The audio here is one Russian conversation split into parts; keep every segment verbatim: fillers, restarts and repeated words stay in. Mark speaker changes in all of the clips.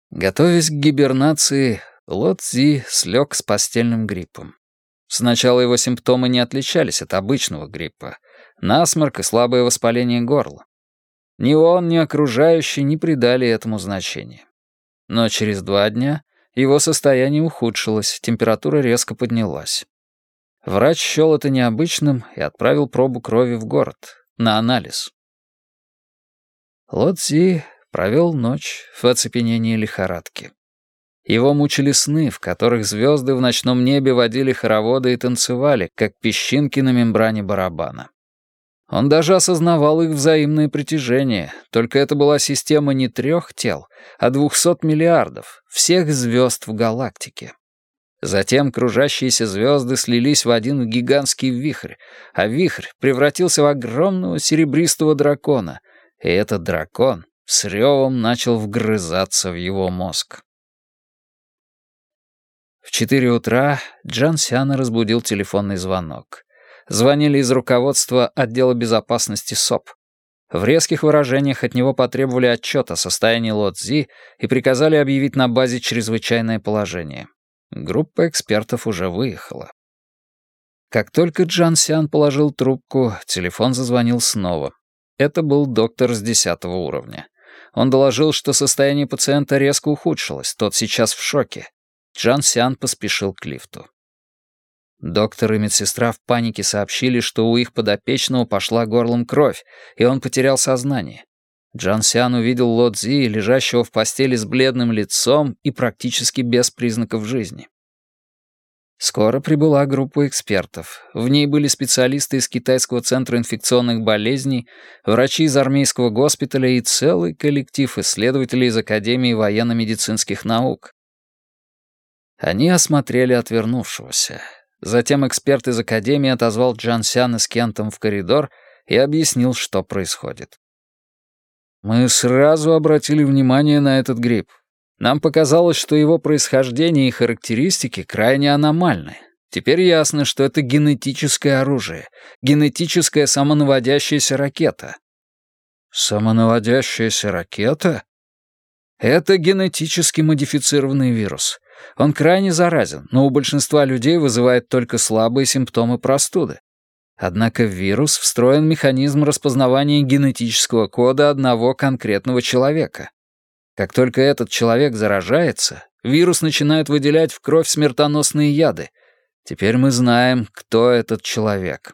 Speaker 1: Готовясь к гибернации, Ло Цзи слег с постельным гриппом. Сначала его симптомы не отличались от обычного гриппа. Насморк и слабое воспаление горла. Ни он, ни окружающие не придали этому значения. Но через два дня его состояние ухудшилось, температура резко поднялась. Врач счел это необычным и отправил пробу крови в город, на анализ. Ло Цзи провел ночь в оцепенении лихорадки. Его мучили сны, в которых звезды в ночном небе водили хороводы и танцевали, как песчинки на мембране барабана. Он даже осознавал их взаимное притяжение, только это была система не трех тел, а двухсот миллиардов, всех звезд в галактике. Затем кружащиеся звезды слились в один гигантский вихрь, а вихрь превратился в огромного серебристого дракона, и этот дракон с ревом начал вгрызаться в его мозг. В четыре утра Джан Сяна разбудил телефонный звонок. Звонили из руководства отдела безопасности СОП. В резких выражениях от него потребовали отчет о состоянии Ло Цзи и приказали объявить на базе чрезвычайное положение. Группа экспертов уже выехала. Как только Джан Сян положил трубку, телефон зазвонил снова. Это был доктор с десятого уровня. Он доложил, что состояние пациента резко ухудшилось, тот сейчас в шоке. Джан Сян поспешил к лифту. Доктор и медсестра в панике сообщили, что у их подопечного пошла горлом кровь, и он потерял сознание. Джан Сян увидел Ло Цзи, лежащего в постели с бледным лицом и практически без признаков жизни. Скоро прибыла группа экспертов. В ней были специалисты из Китайского центра инфекционных болезней, врачи из армейского госпиталя и целый коллектив исследователей из Академии военно-медицинских наук. Они осмотрели отвернувшегося. Затем эксперт из Академии отозвал Джан Сяна с Кентом в коридор и объяснил, что происходит. «Мы сразу обратили внимание на этот грипп. Нам показалось, что его происхождение и характеристики крайне аномальны. Теперь ясно, что это генетическое оружие, генетическая самонаводящаяся ракета». «Самонаводящаяся ракета?» «Это генетически модифицированный вирус. Он крайне заразен, но у большинства людей вызывает только слабые симптомы простуды. Однако в вирус встроен механизм распознавания генетического кода одного конкретного человека. Как только этот человек заражается, вирус начинает выделять в кровь смертоносные яды. Теперь мы знаем, кто этот человек».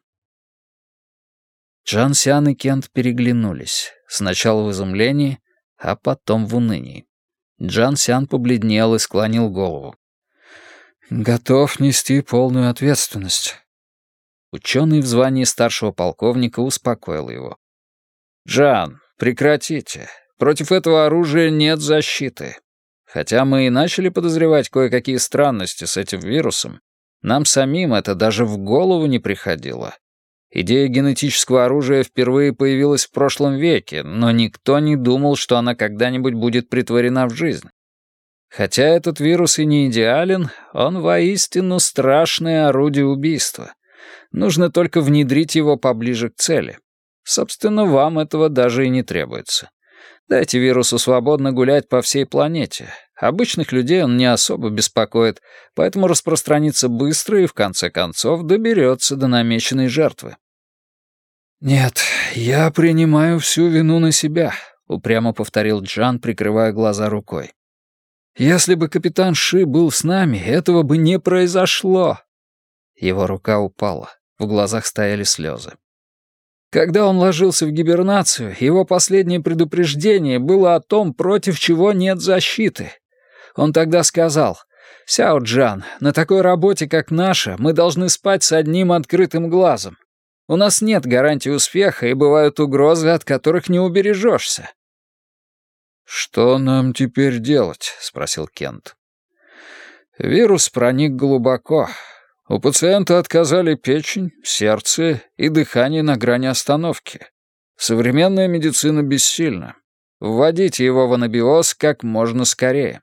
Speaker 1: Джан Сян и Кент переглянулись, сначала в изумлении, а потом в унынии. Джан Сян побледнел и склонил голову. «Готов нести полную ответственность». Ученый в звании старшего полковника успокоил его. «Джан, прекратите. Против этого оружия нет защиты. Хотя мы и начали подозревать кое-какие странности с этим вирусом, нам самим это даже в голову не приходило. Идея генетического оружия впервые появилась в прошлом веке, но никто не думал, что она когда-нибудь будет претворена в жизнь. Хотя этот вирус и не идеален, он воистину страшное орудие убийства. Нужно только внедрить его поближе к цели. Собственно, вам этого даже и не требуется. Дайте вирусу свободно гулять по всей планете. Обычных людей он не особо беспокоит, поэтому распространится быстро и, в конце концов, доберется до намеченной жертвы. «Нет, я принимаю всю вину на себя», — упрямо повторил Джан, прикрывая глаза рукой. «Если бы капитан Ши был с нами, этого бы не произошло». Его рука упала, в глазах стояли слезы. Когда он ложился в гибернацию, его последнее предупреждение было о том, против чего нет защиты. Он тогда сказал: «Сяо Джан, на такой работе, как наша, мы должны спать с одним открытым глазом. У нас нет гарантии успеха, и бывают угрозы, от которых не убережешься». «Что нам теперь делать?» — спросил Кент. «Вирус проник глубоко. У пациента отказали печень, сердце и дыхание на грани остановки. Современная медицина бессильна. Вводите его в анабиоз как можно скорее».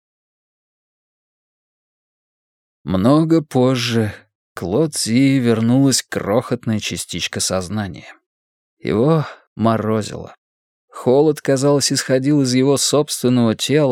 Speaker 1: Много позже к Ло Цзи вернулась крохотная частичка сознания. Его морозило. Холод, казалось, исходил из его собственного тела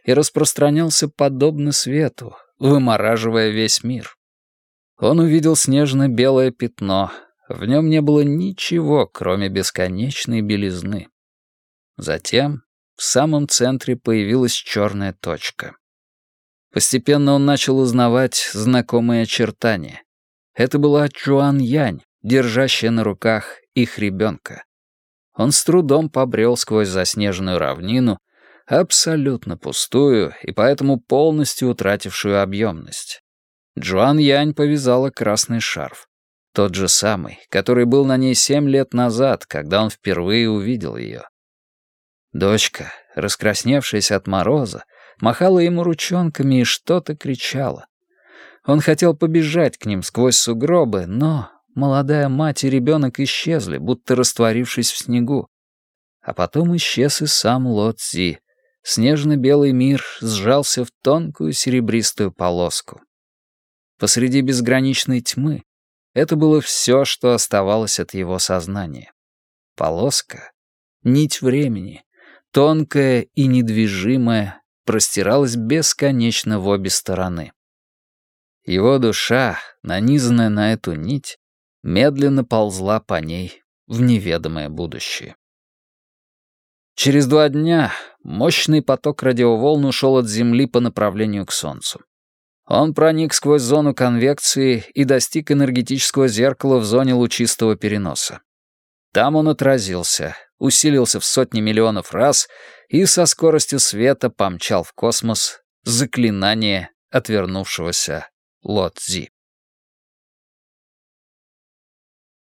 Speaker 1: и распространялся подобно свету, вымораживая весь мир. Он увидел снежно-белое пятно, в нем не было ничего, кроме бесконечной белизны. Затем в самом центре появилась черная точка. Постепенно он начал узнавать знакомые очертания. Это была Чжуан-Янь, держащая на руках их ребенка. Он с трудом побрел сквозь заснеженную равнину, абсолютно пустую и поэтому полностью утратившую объемность. Чжуан-Янь повязала красный шарф. Тот же самый, который был на ней семь лет назад, когда он впервые увидел ее. Дочка, раскрасневшаяся от мороза, махала ему ручонками и что-то кричала. Он хотел побежать к ним сквозь сугробы, но молодая мать и ребенок исчезли, будто растворившись в снегу. А потом исчез и сам Ло Цзи. Снежно-белый мир сжался в тонкую серебристую полоску. Посреди безграничной тьмы это было все, что оставалось от его сознания. Полоска, нить времени, тонкая и недвижимая, простиралась бесконечно в обе стороны. Его душа, нанизанная на эту нить, медленно ползла по ней в неведомое будущее. Через два дня мощный поток радиоволн ушел от Земли по направлению к Солнцу. Он проник сквозь зону конвекции и достиг энергетического зеркала в зоне лучистого переноса. Там он отразился, усилился в сотни миллионов раз и со скоростью света помчал в космос заклинание отвернувшегося Ло Цзи.